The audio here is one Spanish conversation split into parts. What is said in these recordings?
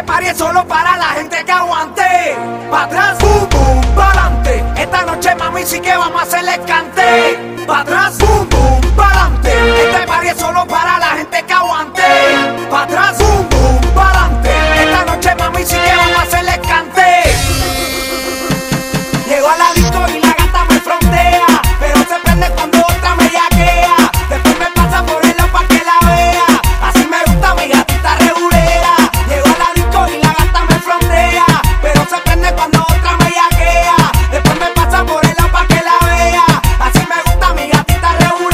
party es solo para la gente que aguante. Pa' atrás, boom, boom, pa'lante. Esta noche, mami, sí que vamos a hacerle cante. Pa' atrás, boom, boom, pa'lante. Este party es solo para la gente que aguante. Pa' atrás, boom, boom, pa'lante. Esta noche, mami, sí que vamos a hacerle cante. Llego a la disco y la gata me frontea, pero se prende cuando otra me yaquea. Después me pasa por el lado pa' que la vea. Así me gusta mi gatita regulera. Llego a la disco y la gata me frontea, pero se prende cuando otra me yaquea. Después me pasa por el lado pa' que la vea. Así me gusta mi gatita regulera.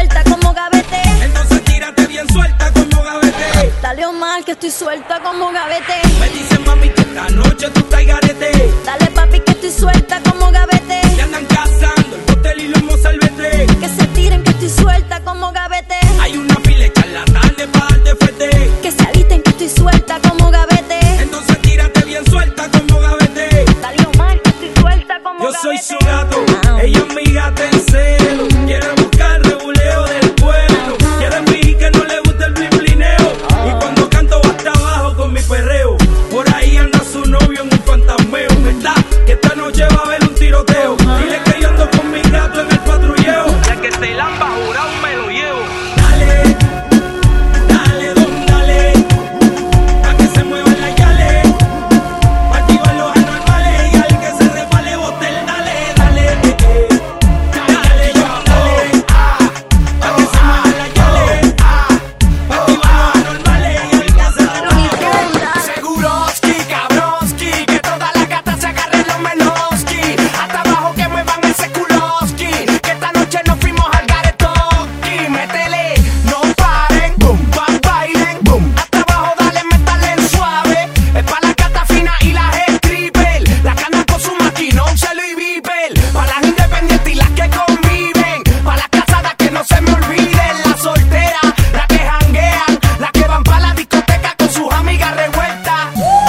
suelta como gavete. Entonces tírate bien suelta como gavete. Dale Omar que estoy suelta como gavete. Me dicen mami que esta noche tú estás garete. Dale papi que estoy suelta como gavete. Que andan cazando el botel y los mozalbete. Que se tiren que estoy suelta como gavete. Hay una pila de charlatanes pa' darte fete. Que se alisten que estoy suelta como gavete. Entonces tírate bien suelta como gavete. Dale Omar que estoy suelta como Yo gavete. soy su gato, ella es mi gata en celo. Quiere buscar rebuleo del pueblo. Quiere fingir que no le gusta el blineo. Y cuando canto va hasta abajo con mi perreo. Por ahí anda su novio en un fantasmeo. ¿Verdad? Que esta noche va a haber un tiroteo. Dile que yo ando con mi gato en el patrulleo. Ya que te lamba jurado me lo llevo. Dale, dale, don, dale. Pa' que se muevan las yales. Pa' activar los anormales. Y al que se resbale botel, dale, dale, dale, yo, dale. Pa' que se muevan las yales. Pa' activar los anormales. Y al que se resbale. Seguroski, cabroski, que todas las gatas se agarren los meloski. Hasta abajo que muevan ese culoski. Que esta noche nos fuimos al garetoski. Métele, no paren, boom, bailen, boom. Hasta abajo dale, métale suave. Es pa' las gatas finas y las stripper. Las que andan con su maquinón, celo y viper. Pa' las independientes y las que conviven. Pa' las casadas que no se me olviden. Las solteras, las que janguean. Las que van pa' la discoteca con sus amigas revueltas.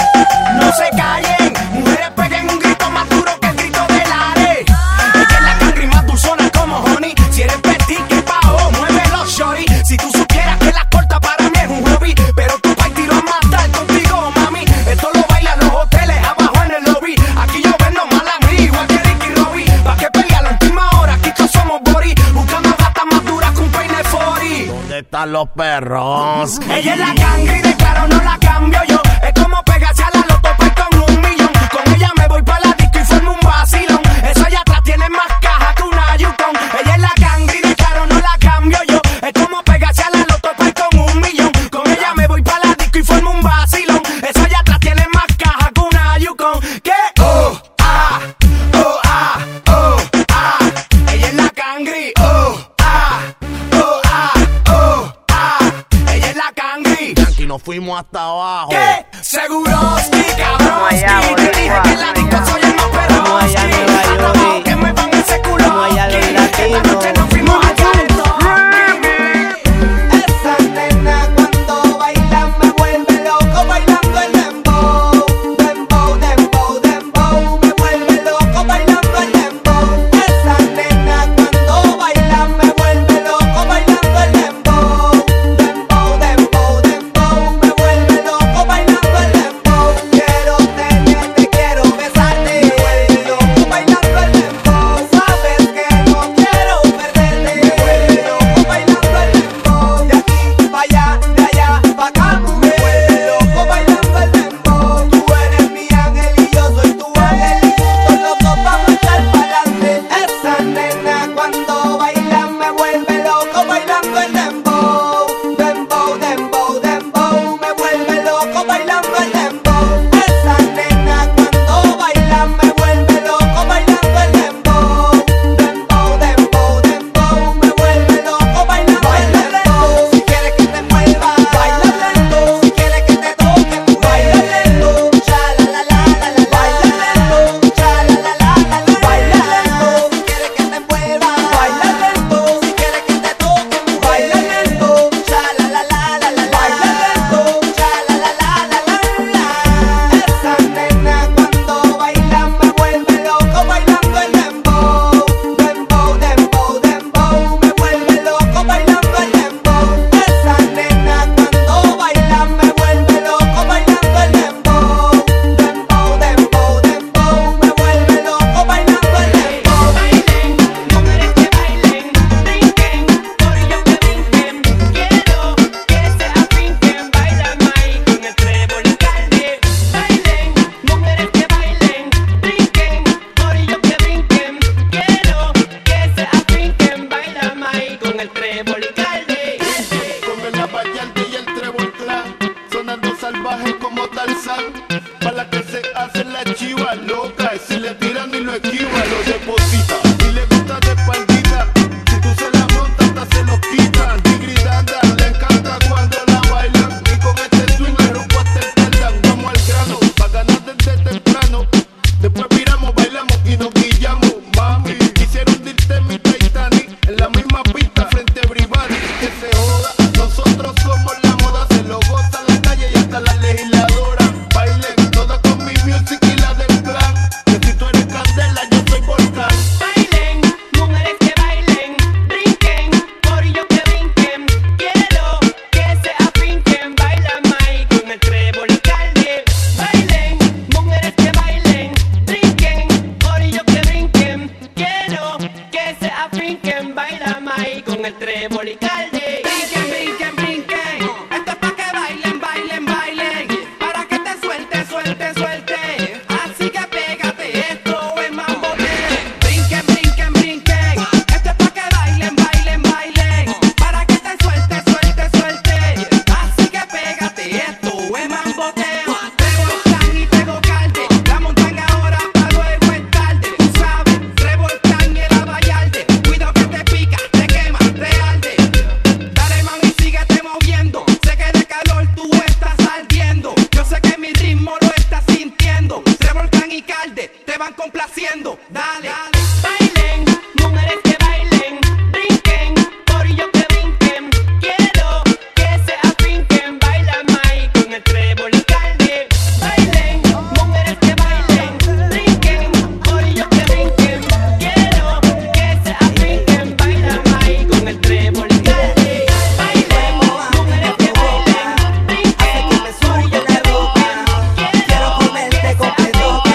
No se callen, mujeres peguen un grito más duro que el grito del are. Ella es la cangri más dulzona como honey. Si eres petit, que pao, muévelo shorty. Si tú supieras que la corta para mí es un hobby. Pero tu pai tiró a matar contigo, mami. Esto lo bailan los hoteles abajo en el lobby. Aquí yo vendo mal a mí, igual que Ricky Robbie. Pa' que pegue a la última hora, aquí todos somos body. Buscando gatas más duras que un peine 40. ¿Dónde están los perros? Ella es la cangri, de claro no la cambio yo. Es como pegarse a la loto pues con 1 millón. Con ella me voy pa' la disco y formo un vacilón. Eso allá atrás tiene más caja que una Yukon. Ella es la cangri, de claro no la cambio yo. Es como pegarse a la loto pues con 1 millón. Con ella me voy pa' la disco y formo un vacilón. Eso allá atrás tiene más caja que una Yukon. ¿Qué? Oh, ah, oh, ah, oh, ah. Ella es la cangri, oh, ah, oh, ah, oh, ah. Ella es la cangri. Y nos fuimos hasta abajo. ¿Qué? Seguroski, cabroski. Te dije que en la disco soy el más perroski. Hasta abajo que me van ese culoski. Esta noche nos fuimos al garetoski. Esa nena cuando baila me vuelve loco bailando el dembow. Dembow, dembow, dembow. Me vuelve loco bailando el dembow. Esa nena cuando baila me vuelve loco bailando el dembow. Dembow, dembow, dembow. Me vuelve loco bailando el dembow. Quiero tenerte, quiero besarte. Me vuelve loco bailando el dembow. Sabes que no quiero perderte. Me vuelve loco bailando el dembow. De aquí pa' allá, de allá pa' acá. Me vuelve loco bailando el dembow. Tú eres mi ángel y yo soy tu ángel. Y juntos los dos vamos a echar pa'lante. Esa nena cuando baila me vuelve loco bailando el dembow. Dembow, dembow, dembow. Me vuelve loco bailando el dembow. Esa nena cuando baila me vuelve loco bailando el dembow. Dembow, dembow, dembow. Me vuelve loco bailando el dembow. Si quieres que te mueva, baila lento. Si quieres que te toque, baila lento. Cha la la la la la, baila lento. Cha la la la la la, baila lento. Si quieres que te mueva, baila lento. Si quieres que te toque, baila lento. Cha la la la la la, baila lento. Cha la la la la la. Esa nena cuando baila me vuelve loco bailando el dembow. Dembow, dembow, dembow. Me vuelve loco bailando el dembow. Esa nena cuando baila me vuelve loco bailando el dembow. Dembow, dembow, dembow. Me vuelve loco bailando el dembow. Bailen, mujeres que bailen, brinquen, corillos que brinquen. Quiero que se afinquen, baila Mike con el trébol y carne. Bailen, mujeres que bailen, brinquen, corillos que brinquen. Quiero que se afinquen, baila Mike con el trébol y carne. Con la variante y el trébol clan, sonando salvaje como Tarzán. Para la que se hace la chiva loca, y si le tiran y lo esquiva, lo deposita. Y le gusta de espaldita, si tú se la montas, hasta se lo quita. trébol y calde. Brinquen, brinquen, brinquen. Esto es pa' que bailen, bailen, bailen. Para que te suelte, suelte, suelte. Así que pégate, esto es mambote. Brinquen, brinquen, brinquen. Esto es pa' que bailen, bailen, bailen. Para que te suelte, suelte, suelte. Así que pégate, esto es mamboteo. Revolcan y tego calde. La montan ahora pa' luego es tarde. Tú sabes, revolcan y el abayalde. Cuidado que te pica, te quema, te arde. Dale mami, síguete moviendo. Sé que de calor tú estás ardiendo. Yo sé que mi ritmo lo estás sintiendo. Revolcan y calde, te van complaciendo. Dale, bailen, mujeres que bailen, brinquen, corillo que brinquen. Quiero que se afinquen, bailan mai con el trébol y calde. Bailen, mujeres que bailen, brinquen, corillo que brinquen. Quiero que se afinquen, bailan mai con el trébol y calde. Bailen, mujeres que bailen, brinquen, corillo que brinquen. Quiero comerte completota.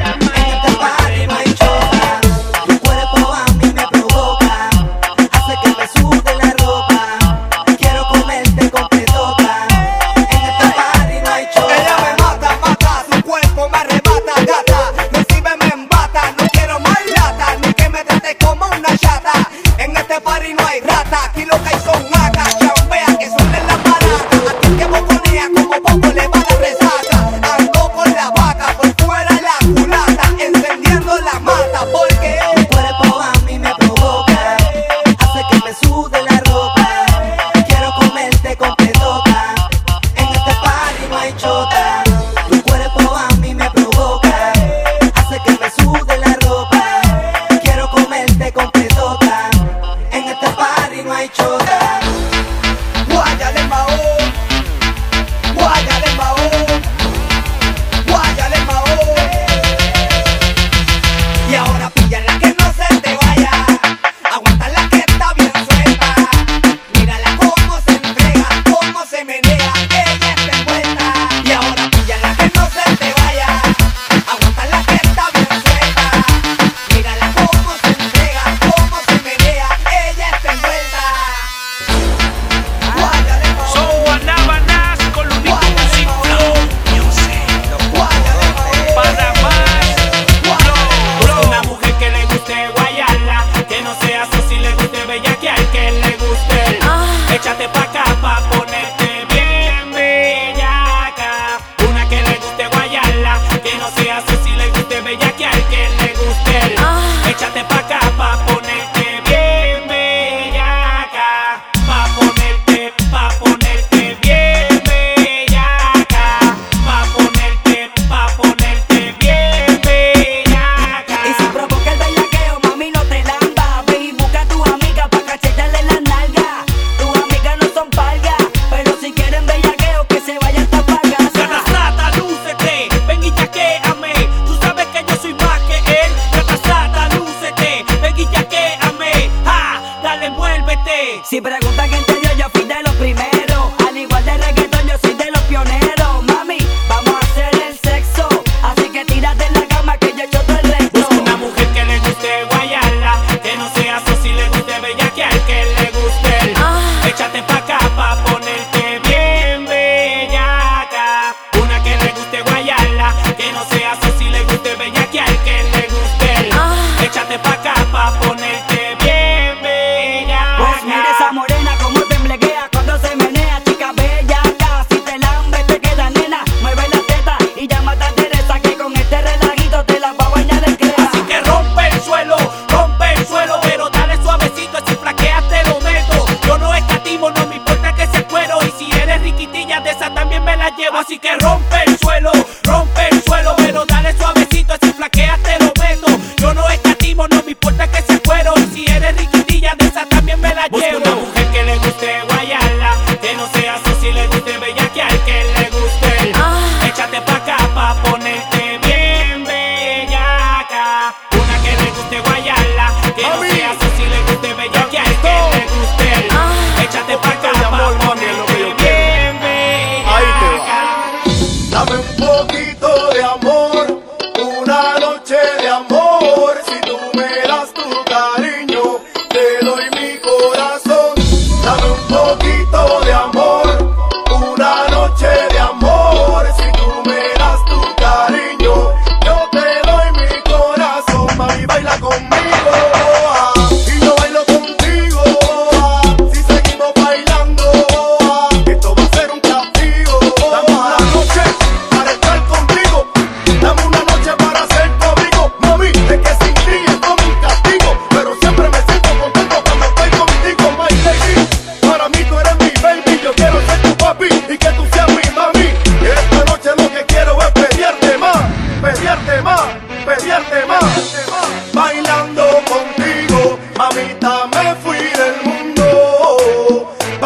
En este party no hay choca. Tu cuerpo a mí me provoca. Hace que me sude la ropa. Quiero comerte completota. En este party no hay choca. Ella me mata, mata. Su cuerpo me arrebata, gata. Recíbeme en bata. No quiero más lata. Ni que me trate como una chata. En este party no hay rata. Aquí lo que hay son acas. Chambea que suelen las baratas. Aquí que boconea como poco le va la resaca. Ando con la vaca por fuera la culata. Encendiendo la mata porque tu cuerpo a mí me provoca. Hace que me sude la ropa. Quiero comerte completota. En este party no hay chota. Tu cuerpo a mí me provoca. Hace que me sude la ropa. Quiero comerte completota. En este party no hay chota. Guáyale mao. Guáyale mao. Guáyale mao. Y ahora píllala que no se te vaya. Aguántala que está bien suelta. Mírala cómo se entrega, cómo se menea. Ella está envuelta. Y ahora píllala que no se te vaya. Aguántala que está bien suelta. Mírala cómo se entrega, cómo se menea. Ella está envuelta. Guáyale mao.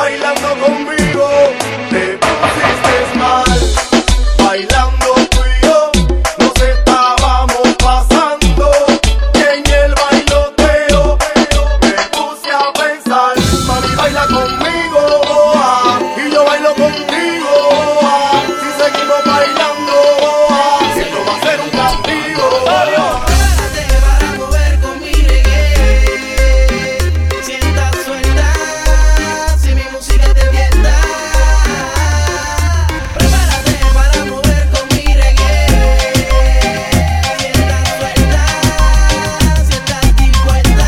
bailando conmigo. Te pusiste mal, bailando tú y yo. Nos estábamos pasando en el bailoteo. Me puse a pensar, mami baila conmigo, y yo bailo contigo. Si seguimos bailando, esto va a ser un castigo. Prepárate para mover con mi reggae. Sienta suelta, si mi música te tienta. Prepárate para mover con mi reggae. Sienta suelta, sienta dispuesta.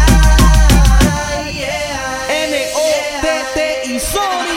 Yeah. N-O-T-T y Sony.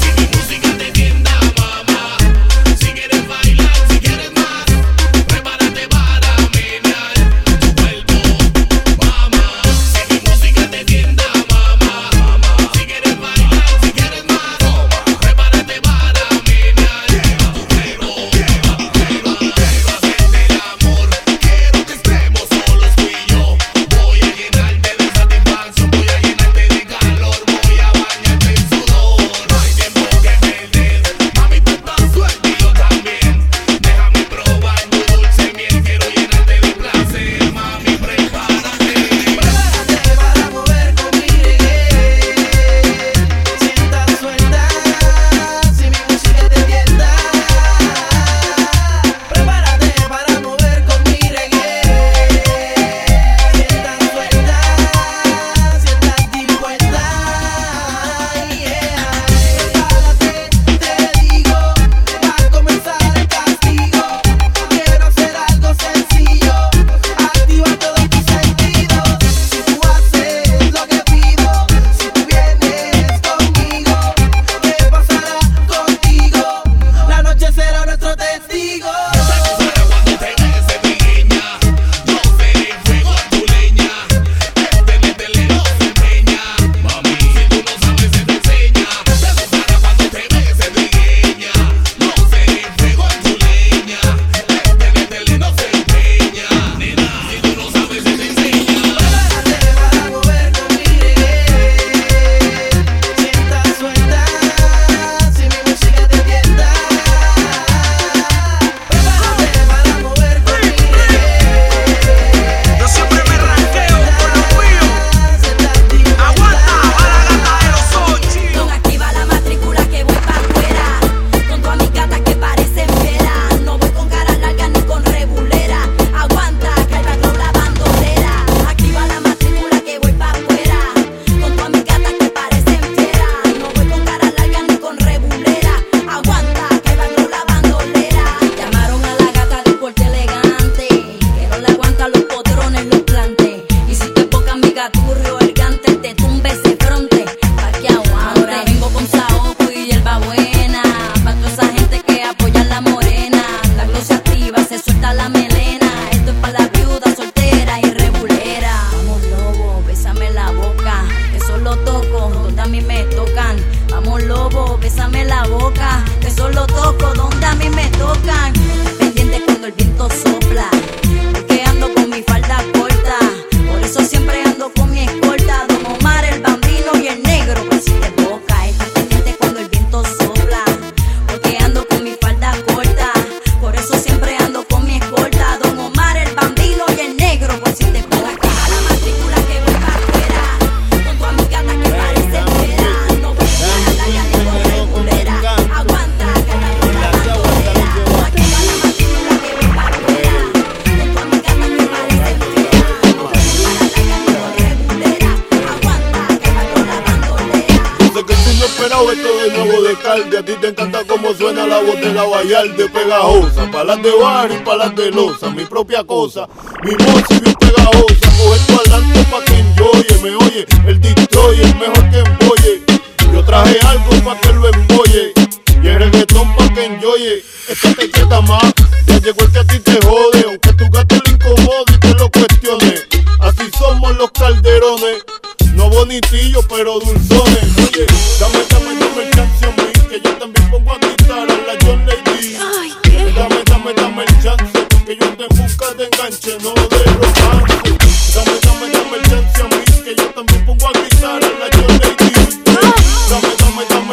A ti te encanta cómo suena la voz de la Vallarde pegajosa. Palas de bar y palas de losa, mi propia cosa, mi voz y bien pegajosa. Coge tu adelante pa' que enjoye, me oye, el destroyer mejor que embolle. Yo traje algo pa' que lo embolle, y el reggaetón pa' que enjoye. Esta te queda más, ya llegó el que a ti te jode. Aunque tu gato le incomode y te lo cuestione. Así somos los calderones, no bonitillos pero dulzones. Oye, dame el chance a mí, que yo también pongo a quitar a la John Lady. Dame el chance, que yo te busca de enganche, no de romance. Dame el chance a mí, que yo también pongo a quitar a la John Lady. Dame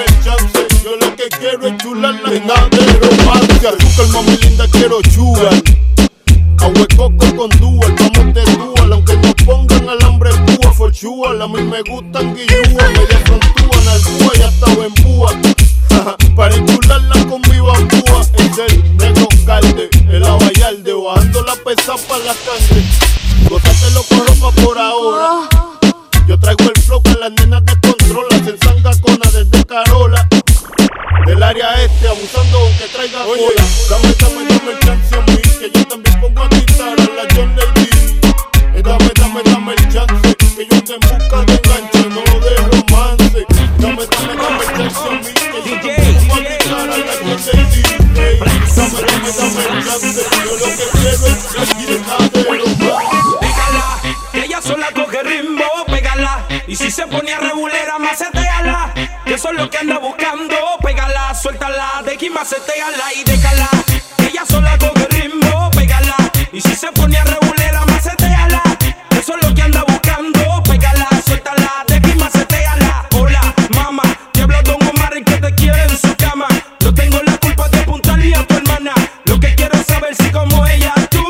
Carola. Del área este, abusando aunque traiga cola. Dame el chance a mí, que yo también pongo a gritar a la John Lady. Dame el chance, que yo te en busca de enganche, no de romance. Dame el chance a mí, que yo también pongo a gritar a la John Lady. Dame el chance, que yo lo que quiero es que de romance. Pégala, que ella sola coge ritmo, pégala. Y si se pone a regulera, maceteala. Que eso es lo que anda buscando, pégala, suéltala, de aquí maceteala y déjala. Que ella sola coge ritmo, pégala. Y si se pone a regulera, maceteala. Que eso es lo que anda buscando, pégala, suéltala, de aquí maceteala. Hola, mamá, te habla Don Omar y que te quiere en su cama. No tengo la culpa de apuntarle a tu hermana. Lo que quiero es saber si como ella, tú,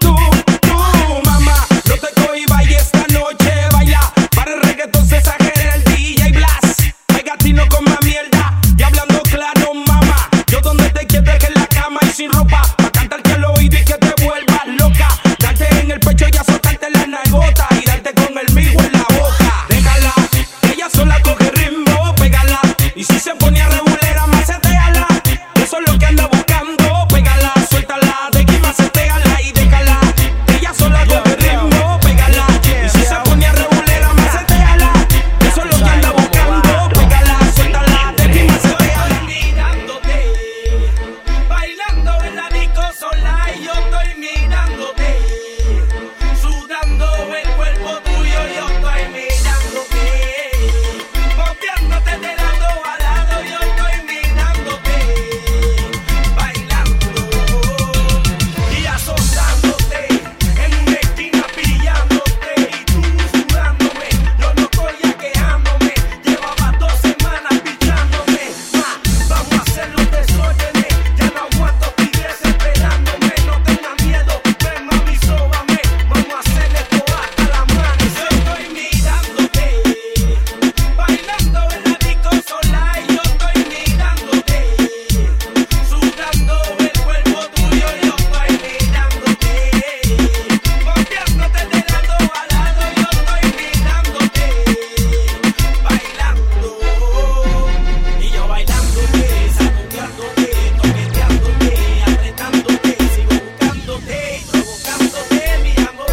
mamá, no te cohibas y esta noche baila. Para el reggaetón se exagera el DJ Blas. Hay gatino con más mierda y hablando claro, mamá. Yo donde te quiero es en la cama y sin ropa. Pa' cantarte al oído y que te vuelvas loca. Darte en el pecho y azotarte la nalgota. Y darte con el migo en la boca. Déjala, que ella sola coge ritmo, pégala. Y si se pone a regulera, maceteala. Eso es lo que anda buscando, pégala, suéltala, de aquí maceteala y déjala. Que ella sola coge ritmo, pégala. Y si se pone a regulera, maceteala. Eso es lo que anda buscando, pégala, suéltala, de aquí maceteala. Mirándote, bailando en la disco sola y yo estoy mirándote, sudando el cuerpo tuyo, yo estoy mirándote, moviéndote de lado a lado, yo estoy mirándote, bailando y azotándote, en una esquina pillándote y tú sudándome, yo no estoy quejándome, llevaba 2 semanas pichándome, vamos a hacer los desórdenes, ya no aguanto, estoy desesperándome, no tengas miedo, ven mami, sóbame, vamos a hacer esto hasta la amanecer, estoy mirándote, bailando en la disco sola y yo estoy mirándote, sudando el cuerpo tuyo, yo estoy mirándote, moviéndote de lado a lado, yo estoy mirándote, bailando, y yo bailándote, sacudiándote, toqueteándote, apretándote, sigo buscándote, provocándote, mi amor,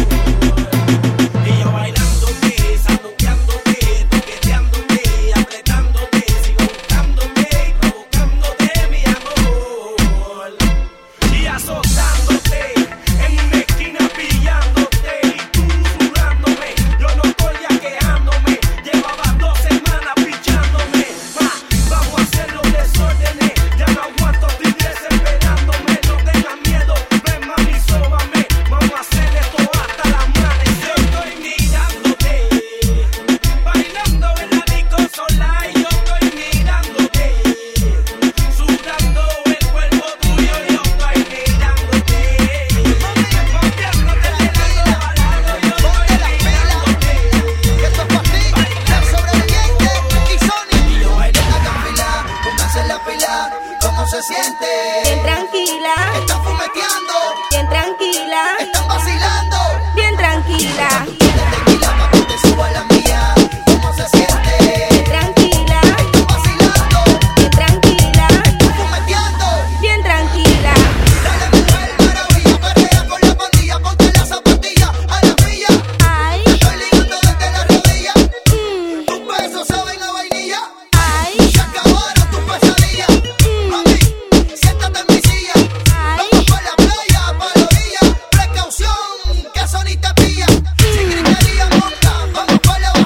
y yo bailándote, sacudiándote, toqueteándote, apretándote, sigo buscándote, provocándote, mi amor, y azotándote, en una esquina pillándote y tú sudándome, yo no estoy quejándome, llevaba 2 semanas pichándome, vamos a hacer los desórdenes, ya no aguanto, estoy desesperándome, no tengas miedo, ven mami, sóbame, vamos a hacer esto hasta la amanecer, estoy mirándote, bailando en la disco sola y yo estoy mirándote, sudando el cuerpo tuyo, yo estoy mirándote, moviéndote de lado a lado, yo estoy mirándote, Que esto es pa' ti, el sobreviviente y Sony. Y yo bailo, hagan fila, pónganse la pila, ¿cómo se siente? Bien tranquila, Están fumeteando, bien tranquila, están vacilando. bien tranquila, Tequila pa' que te suba la mía, ¿cómo se siente? tranquila, Están vacilando, bien tranquila, están fumeteando. bien tranquila. Dale mujer maravilla, perrea con la pandilla, ponte la zapatilla a la milla. Ay, Estoy ligando desde la rodilla, mm, tus besos saben a vainilla. ay, Se acabaron tus pesadillas, mami, siéntate en mi silla. ay. Vamos pa' la playa, pa' la orilla, precaución, que Sony te pilla. Sin gritería monta, vamos pa' la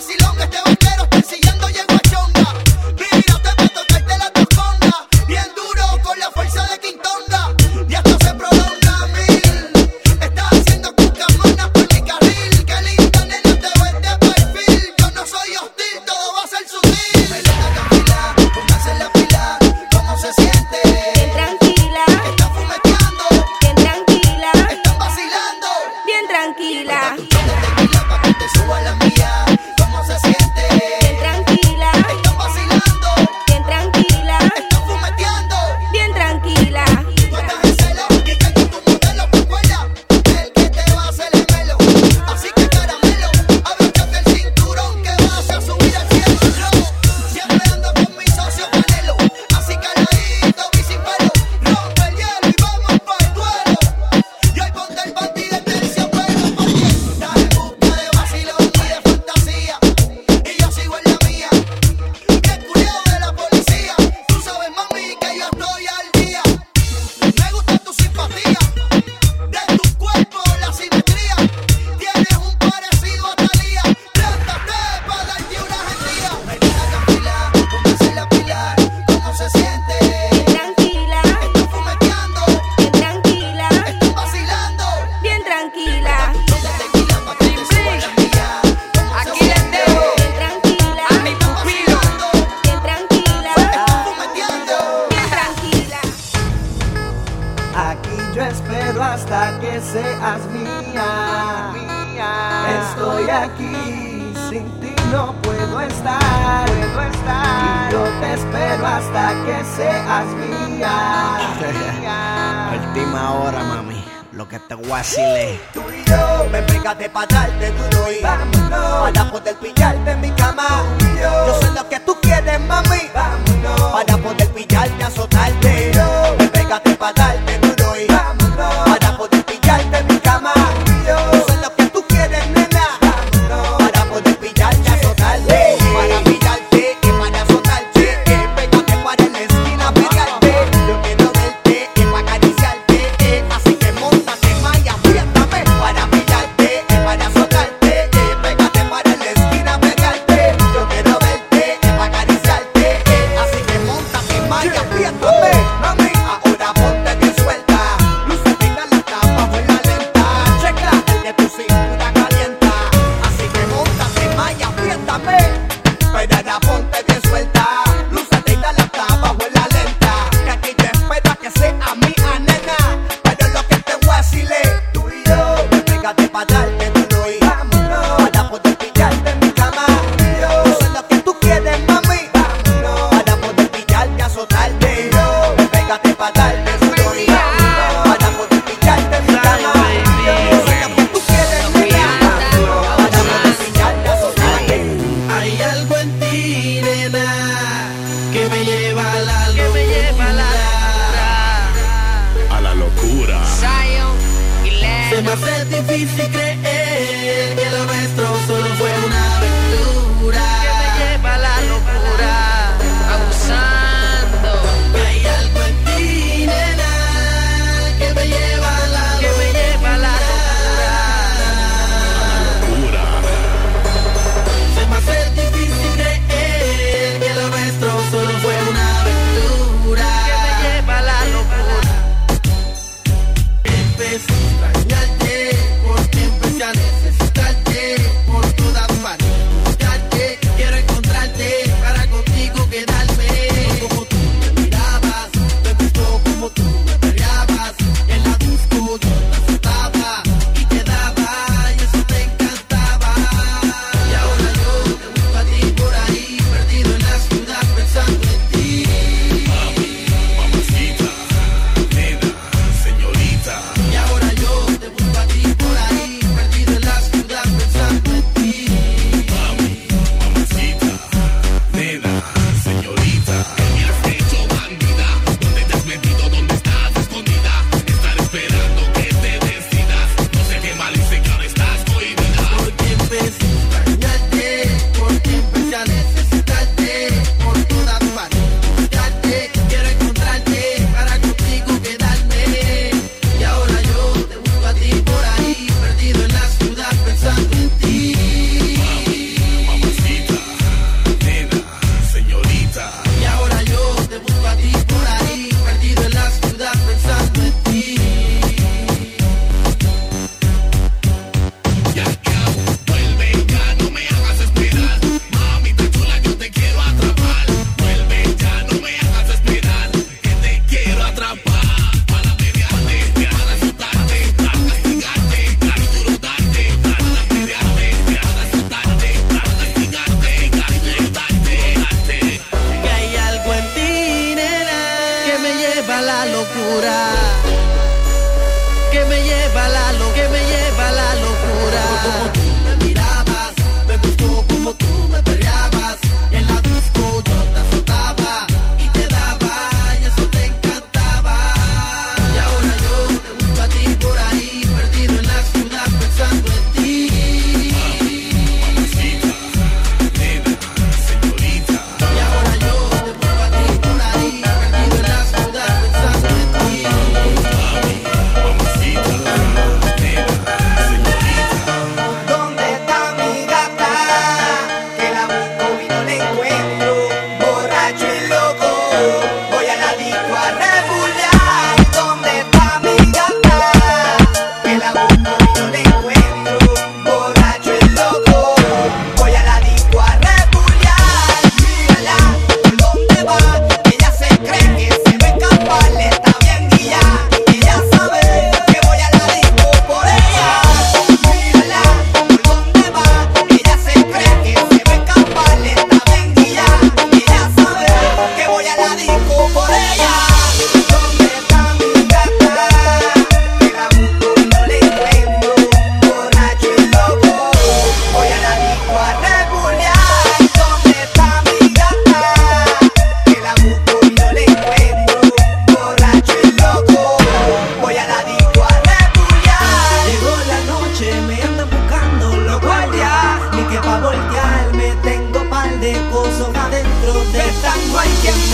hasta que seas mía. Última hora, mami. Lo que te voy a decirle. Tú y yo, me pégate pa' darte duro y vámonos, para poder pillarte en mi cama. Yo soy lo que tú quieres, mami. Vámonos, para poder pillarte, azotarte. Me pégate pa' darte duro y vámonos, para poder pillarte en mi cama. Yo soy lo que tú quieres, nena. Vámonos, para poder pillarte, azotarte. Para pillarte y para azotarte. Pégate para la esquina, pegarte. Yo quiero verte y para acariciarte. Así que móntate, Maya, apriétame. Para pillarte y para azotarte. Pégate para la esquina, pegarte. Yo quiero verte y para acariciarte. Así que móntate, Maya, apriétame. Mami, ahora ponte bien suelta. Luce fina la tapa, vuela lenta. Checa el de tu cintura calienta. Así que móntate, Maya, apriétame. Pero ahora ponte bien suelta. Luce fina la tapa, vuela lenta. Que aquí te espera que sea mía, nena. Pero lo que te voy a decirle, tú y yo, pégate pa' darte duro y vámonos, para poder pillarte en mi cama. Yo soy lo que tú quieres, mami. Vámonos, para poder pillarte, azotarte. Pégate pa' darte duro y vámonos, para poder pillarte en mi cama. Yo soy lo que tú quieres, nena. Para poder pillarte, azotarte. Hay algo en ti, nena, que me lleva a la locura. A la locura. Se me hace difícil creer que lo nuestro solo fue una aventura. Que me lleva a la locura, abusando. Hay algo en ti, nena, que me lleva a la locura. Se me hace difícil creer que lo nuestro solo fue una aventura. Que me lleva a la locura. Empecé a extrañarte, porque empecé a necesitarte por todas partes. Buscarte, quiero encontrarte para contigo quedarme. Como tú me mirabas, me gustó como tú me peleabas. En la disco yo te azotaba y te daba, y eso te encantaba. Y ahora yo te busco a ti por ahí, perdido en la ciudad pensando en ti. Mamacita, nena, señorita. Y ahora yo te busco a ti por ahí, perdido en la ciudad pensando en ti. Mamacita, nena, señorita. ¿Qué me has hecho, bandida? ¿Dónde te has metido? ¿Dónde estás escondida? Estar esperando que te decidas. No sé qué mal hice que ahora estás cohibida. Porque empecé a extrañarte, porque empecé a necesitarte por todas partes. Buscarte, quiero encontrarte para contigo quedarme. Y ahora yo te busco a ti por ahí, perdido en la ciudad pensando en ti. Mamacita, nena, señorita. Y ahora yo te busco a ti por ahí, perdido en la ciudad pensando en ti. Ya acabo, vuelve ya, no me hagas esperar. Mamita chula, yo te quiero atrapar. Vuelve ya, no me hagas esperar. Que te quiero atrapar. Para pelearte, para azotarte, para castigarte, para duro darte. Para pelearte, para azotarte, para castigarte, para duro darte. Que hay algo en ti, nena, que me lleva a la locura. Que me lleva a la locura, que me lleva a la locura. Como tú me mirabas, me gustó como tú me peleabas. En la disco yo te azotaba y te daba, y eso te encantaba. Y ahora yo te busco a ti por ahí, perdido en la ciudad pensando en ti. Mamacita, nena, señorita. Y ahora yo te busco a ti por ahí, perdido en la ciudad pensando en ti. Mamacita, nena, señorita. ¿Dónde está mi gata? Que la busco y no la encuentro. Borracho y loco, voy a la disco a rebuliar. ¿Dónde está mi gata? Que la busco y no la encuentro. Borracho y loco, voy a la disco a rebuliar. Mírala, ¿por dónde va? Ella se cree que se va a escapar, le está bien guiada. Ella sabe que voy a la disco por ella. Mírala, ¿por dónde va? Ella se cree que se va a escapar, le está bien guiada. Ella sabe que voy a la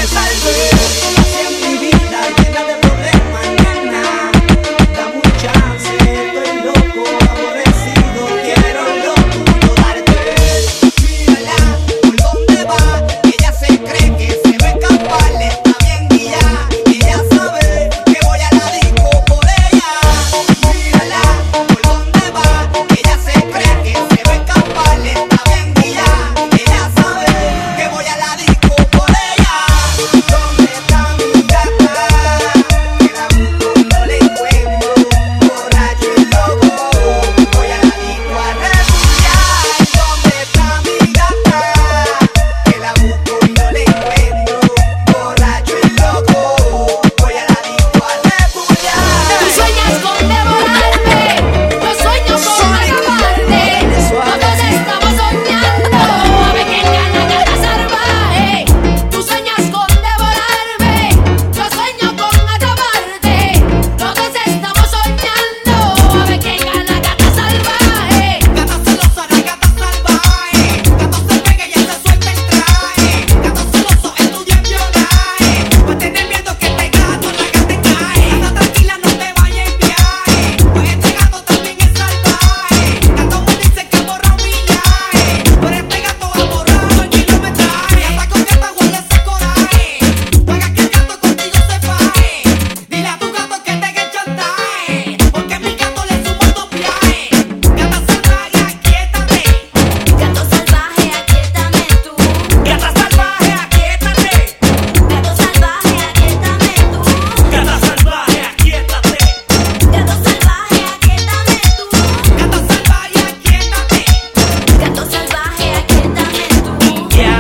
salvé. Así en mi vida llena de problemas, nena. Dame un chance, estoy loco, aborrecido, quiero lo tuyo darte. Mírala, ¿por dónde va? Ella se cree que se va a escapar, está bien guiada. Ella sabe que voy a la disco por ella. Mírala, ¿por dónde va? Ella se cree que se va a escapar, está bien guiada. Ella sabe que voy a la disco por ella. ¿Dónde está mi gata? Que la busco y no la encuentro. Borracho y loco, voy a la disco a rebullar. ¿Dónde está mi gata? Que la busco y no la encuentro. Borracho y loco, voy a la disco a rebullar. Tú sueñas con devorarme, yo sueño con acabarte. Todos estamos soñando, a ver quién gana gata salvaje. Tú sueñas con devorarme, yo sueño con acabarte. Todos estamos soñando, a ver quién gana gata salvaje. Gata celosa, la gata salvaje. Gato se pega y ella se suelta el traje. Gato celoso, estudia espionaje. Pues tener miedo que este gato la gata cae. Anda tranquila, no te vayas en viaje. Pues este gato también es salvaje. Gato me dice que borra un viaje. Pero este gato ha borrado el kilometraje. Hasta con gata huele ese coraje. Juega que el gato contigo se faje. Dile a tu gato que te haga el chantaje. Porque mi gato le sumo dos viajes. Gata salvaje, aquíétate. Gato salvaje, aquíétame tú. Gata salvaje, aquíétate. Gato salvaje, aquíétame tú. Gata salvaje, aquíétate. Gato salvaje, aquíétame tú. Gata salvaje, aquíétate. Gato salvaje, aquíétame tú. Ya,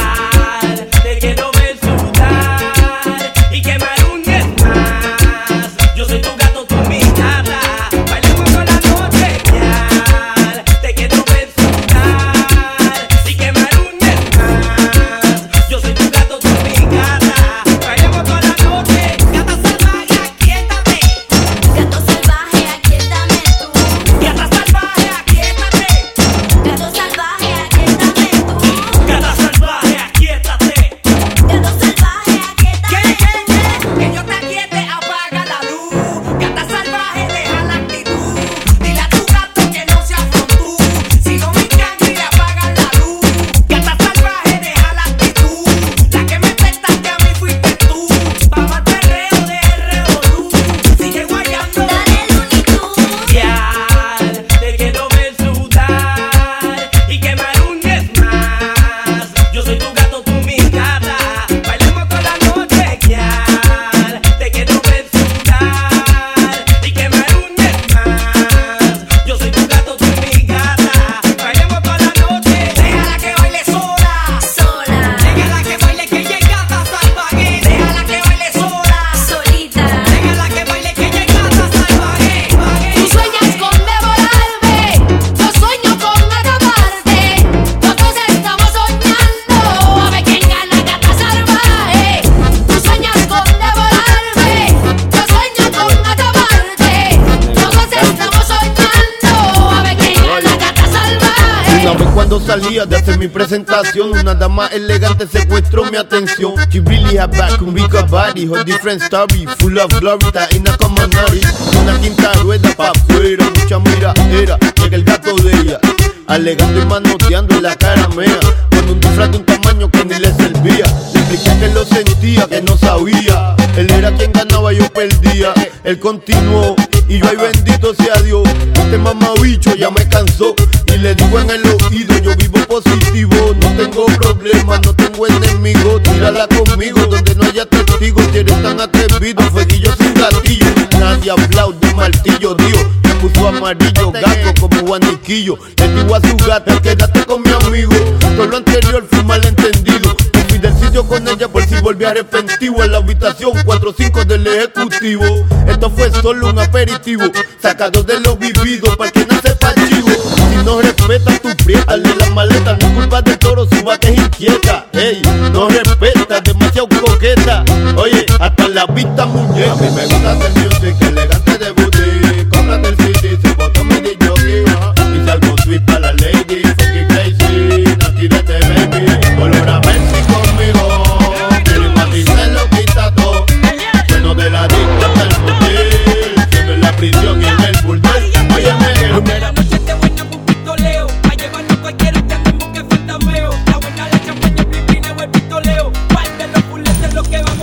te quiero ver sudar y quemar un diez más. Yo soy tu gato, tú mi gata. Bailemos toda la noche, ya. Te quiero ver sudar y quemar un diez más. Yo soy tu gato, tú mi gata. Bailemos toda la noche. Gata salvaje, aquíétate. Gato salvaje, aquíétame tú. Gata salvaje, aquíétate. Gato salvaje, aquíétame tú. Gata salvaje, aquíétate. Gato salvaje, aquíétame tú. Que yo te aquiete, apaga la luz. Gata salvaje, deja la actitud. Dile a tu gato que no sea frontú. Si no me encanta y le apagan la luz. Gata salvaje, deja la actitud. La que me prestaste a mí fuiste tú. Vamos al perreo de revolú. Sigue guayando. Dale Looney Tunes. Ya, te quiero ver sudar y quemar un diez más. Yo soy tu gato, tú mi gata. Bailemos toda la noche, ya. Te quiero ver sudar y quemar un diez más. Yo soy tu gato, tú mi gata. Bailemos toda la noche. Déjala que baile sola. Sola, Déjala que baile que ella es gata salvaje. Déjala que baile sola. solita. Déjala que baile que ella es gata salvaje. Tú sueñas con devorarme, yo sueño con acabarte. Todos estamos soñando, a ver quién gana gata salvaje. Tú sueñas con devorarme, yo sueño con acabarte. Todos estamos soñando, a ver quién gana gata salvaje. Una vez cuando salía de hacer mi presentación, una dama elegante secuestró mi atención. She really had back, un big body, her different story, full of glory, está in a comanari. Una quinta rueda pa' afuera, mucha mira era, llega el gato de ella, alegando y manoteando en la cara mea, con un disfraz de un tamaño que ni le servía. Le expliqué que lo sentía, que no sabía, él era quien ganaba, yo perdía. Él continuó y yo, ay bendito sea Dios, este mamabicho ya me cansó. Y le digo en el oído, yo vivo positivo, no tengo problemas, no tengo enemigos. Tírala conmigo donde no haya testigos, si eres tan atrevido, fueguillo sin gatillo. Nadie aplaude, martillo, Dios me puso amarillo, gato como guaniquillo. Le digo a su gata, quédate con mi amigo, todo lo anterior fue malentendido. Me fui del sitio con ella por si volví arrepentivo. En la habitación 4-5 del ejecutivo, esto fue solo un aperitivo, sacado de lo vivido, para que no sepa el chivo. Si no respetas tu prieta, hazle la maleta, no es culpa del toro, su vaca es inquieta. Ey, no respeta, demasiado coqueta. Oye, hasta la vista muñeca. A mí me gusta hacer music, elegante de boutique. Cómprate el CD, se botó mi DJ. Y salgo sweet para la lady, funky crazy. No tírate baby, olor a Messi conmigo. Quiero matizarlo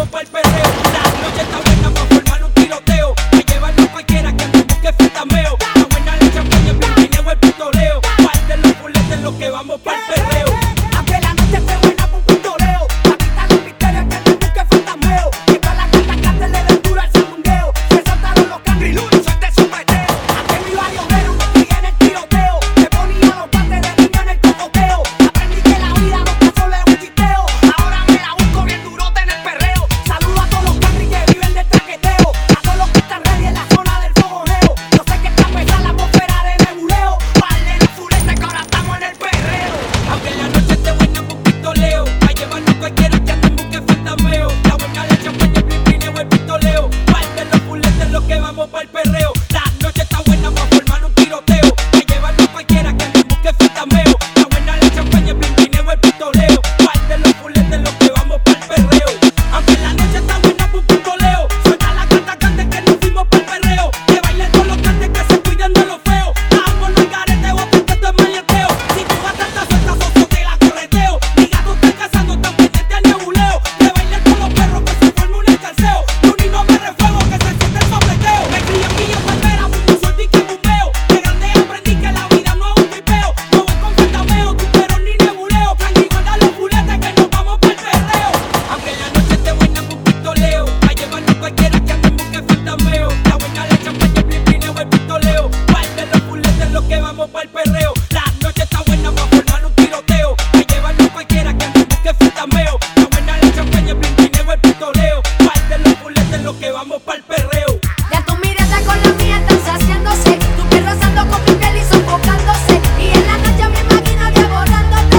vamos pa'l perreo. La noche está buena pa' formar un tiroteo, pa' llevarlo cualquiera que ande busque fitameo. Está buena la champaña, el pineo, el pistoleo, guarden los puletes los que vamos pa'l perreo. Aunque la noche esté buena pa' un pistoleo, pa' quitar los misterios que ande busque fantasmeo. Que todas las cartas canten le den duro al segundeo. Se soltaron los cangriluros, suelte su peteo. Aquel mi barrio era un despliegue en el tiroteo. Me ponía los guantes de niño en el cocoteo. Aprendí que la vida no está solo en un chisteo. Ahora me la busco bien durote en el perreo. Saludo a todos los cangris que viven del traqueteo, a todos los que están ready en la zona del fogoneo. Yo sé que está pesada la atmósfera de nebuleo. Vale los fuletes que ahora estamos en el perreo. Aunque la noche esté buena con pistoleo, pa' llevarlo cualquiera que ande en busque fantasmeo. La buena la champaña, el pineo, el pistoleo, guarden los puletes los que vamos pa'l perreo. La noche está buena pa' formar un tiroteo, pa' llevarlo cualquiera que ande en busque fantasmeo. La buena la champaña, el pineo, el pistoleo, guarden los puletes los que vamos pa'l perreo. Aunque la noche está buena pa' un pistoleo, suelta la carta cante que nos fuimos pa'l perreo. Que bailen todos los cantes que se cuiden de los feos. Vámonos al garete o porque esto es maleteo. Si tú gastas esta suelta, socio te la correteo. Mi gato está cazando, tan pendiente al nebuleo. Que bailen todos los perros que se forme un escalceo. Luni no me refuego, que se siente el sopleteo. Me crié en Villa Palmera, mucho suerte y que bombeo. De grande aprendí que la vida no es un tripeo. No voy con fantameo, tú pero ni nebuleo. Tranqui, guarda los puletes que nos vamos pa'l perreo. Aunque la noche esté buena con pistoleo, pa' llevarlo cualquiera que ande en busque fantameo. La buena la champaña, el pineo, el pistoleo, guarden los puletes los que vamos pa'l perreo. La noche está buena pa' formar un tiroteo, pa' llevarlo cualquiera que ande en busque fantameo. La buena la champaña, el pineo, el pistoleo, guarden los puletes los que vamos pa'l perreo. Ya tu mirada con la mía están saciándose, tu piel rozando con mi piel y sofocándose. Y en la noche me imagino devorándote.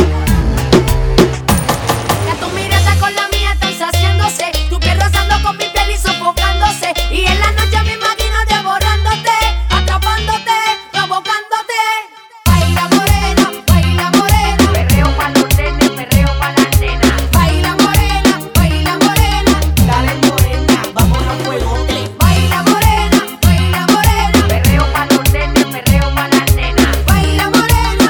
Ya tu mirada con la mía están saciándose, tu piel rozando con mi piel y sofocándose. Y en la noche me imagino devorándote, atrapándote, provocándote. Baila morena, perreo pa' los nenes, perreo pa' las nenas. Baila morena, dale morena, vámonos a fuegote. Baila morena, perreo pa' los nenes, perreo pa' las nenas. Baila morena,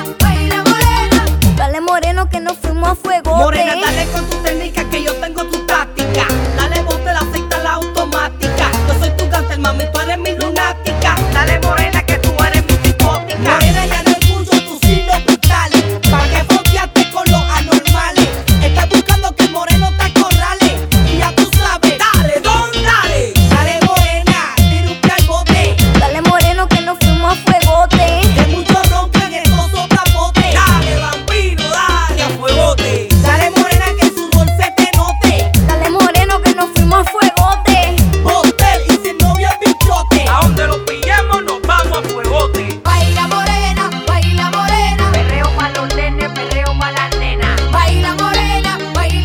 Dale moreno que nos fuimos a fuego. Morena, dale con tu técnica que yo tengo tu táctica. Dale bote, la secta, la automática. Yo soy tu cáncer, mami, tú eres mi lunática. Dale morena que tú eres mi psicótica. Morena, ya no escucho tus signos brutales, pa' que fronteaste con los anormales. Estás buscando que el moreno te acorrale, y ya tú sabes. Dale, don, dale. Dale morena, tira un calbote. Dale moreno que nos fuimos a fuegote. Que muchos roncan, estos soplapotes. Dale, bambino, dale a fuegote. Dale morena que su sudor se te note. Dale moreno que nos fuimos a fuegote. Hotel y sin novia el bichote. A donde lo pillemos nos vamos a fuegote. baila morena, perreo pa' los nenes, perreo pa' las nenas. Baila morena,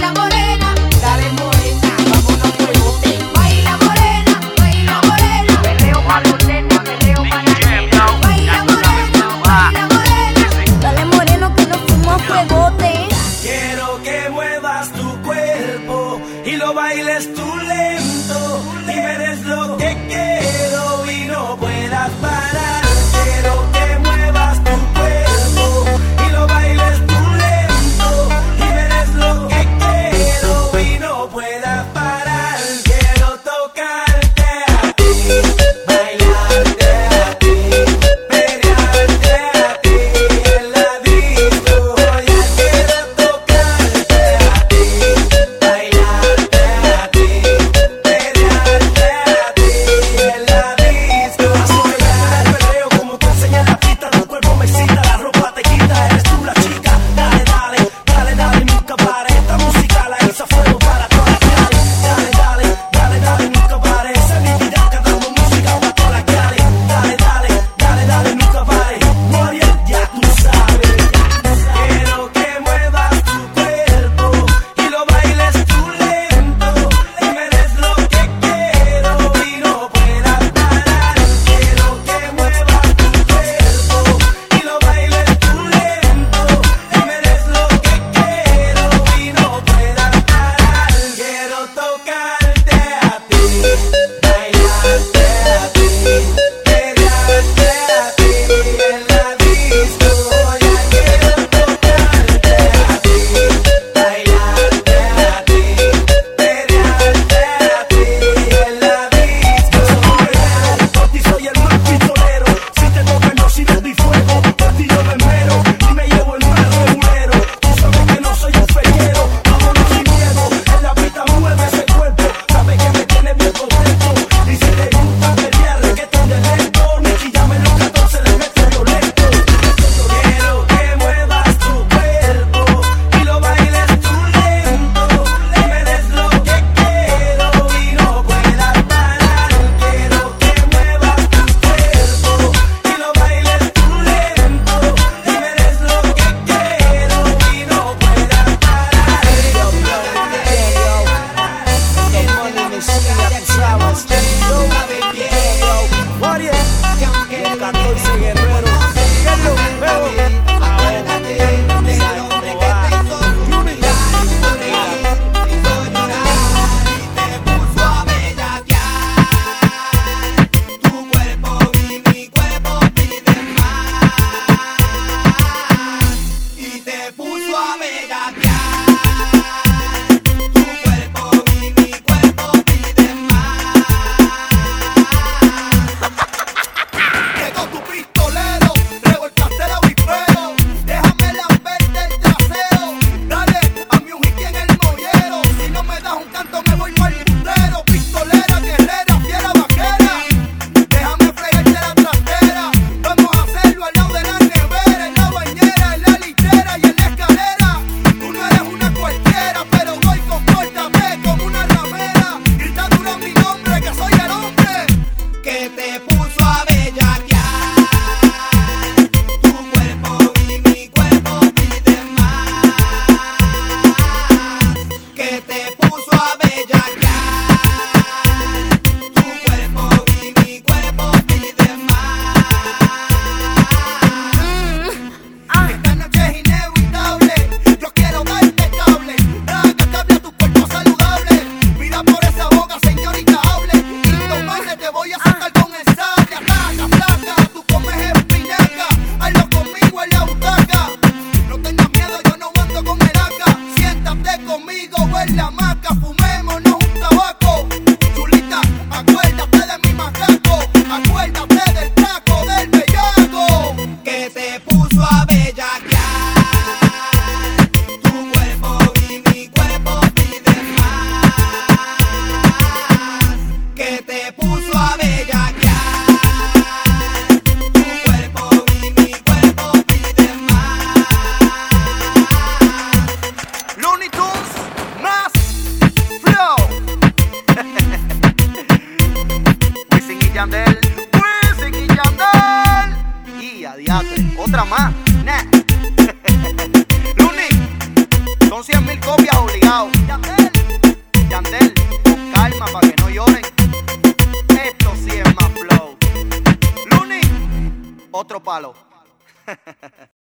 dale morena, vámonos a fuegote. Baila morena, perreo pa' los nenes, perreo pa' las nenas. Baila morena, Dale moreno que nos fuimos a fuegote. Quiero que muevas tu cuerpo y lo bailes tú lento y me des lo que quiero y no puedas parar. Quiero que muevas tu cuerpo y lo bailes tú lento y me des lo que quiero y no puedas parar. Quiero tocarte a ti, bailarte a ti, pelearte a ti en la disco. Ya quiero tocarte a ti, bailarte a ti, pelearte a ti en la disco. Paso bailando en el perreo como te enseña en la pista. Tu cuerpo me excita, la ropa te quita, eres tú la chica. Dale, dale, dale, nunca pare. Esta música la hizo a fuego para toda la calle. Dale, nunca pare. Esa es mi vida cantando música para toda la calle. Dale, nunca pare. Moriel, ya tú sabes. Quiero que muevas tu cuerpo y lo bailes tú lento y me des lo que quiero y no puedas parar. Quiero que muevas tu cuerpo y lo bailes tú lento y me des lo que quiero y no puedas parar. Quiero tocarte a ti, bailarte a ti, pelearte a ti en la disco. Ya quiero tocarte a ti, bailarte a ti, pelearte a ti en la disco. diatre. Otra más. Nah. Luni, son 100,000 copias obligados. Yandel, con calma para que no lloren. Esto sí es más flow. Luni, otro palo.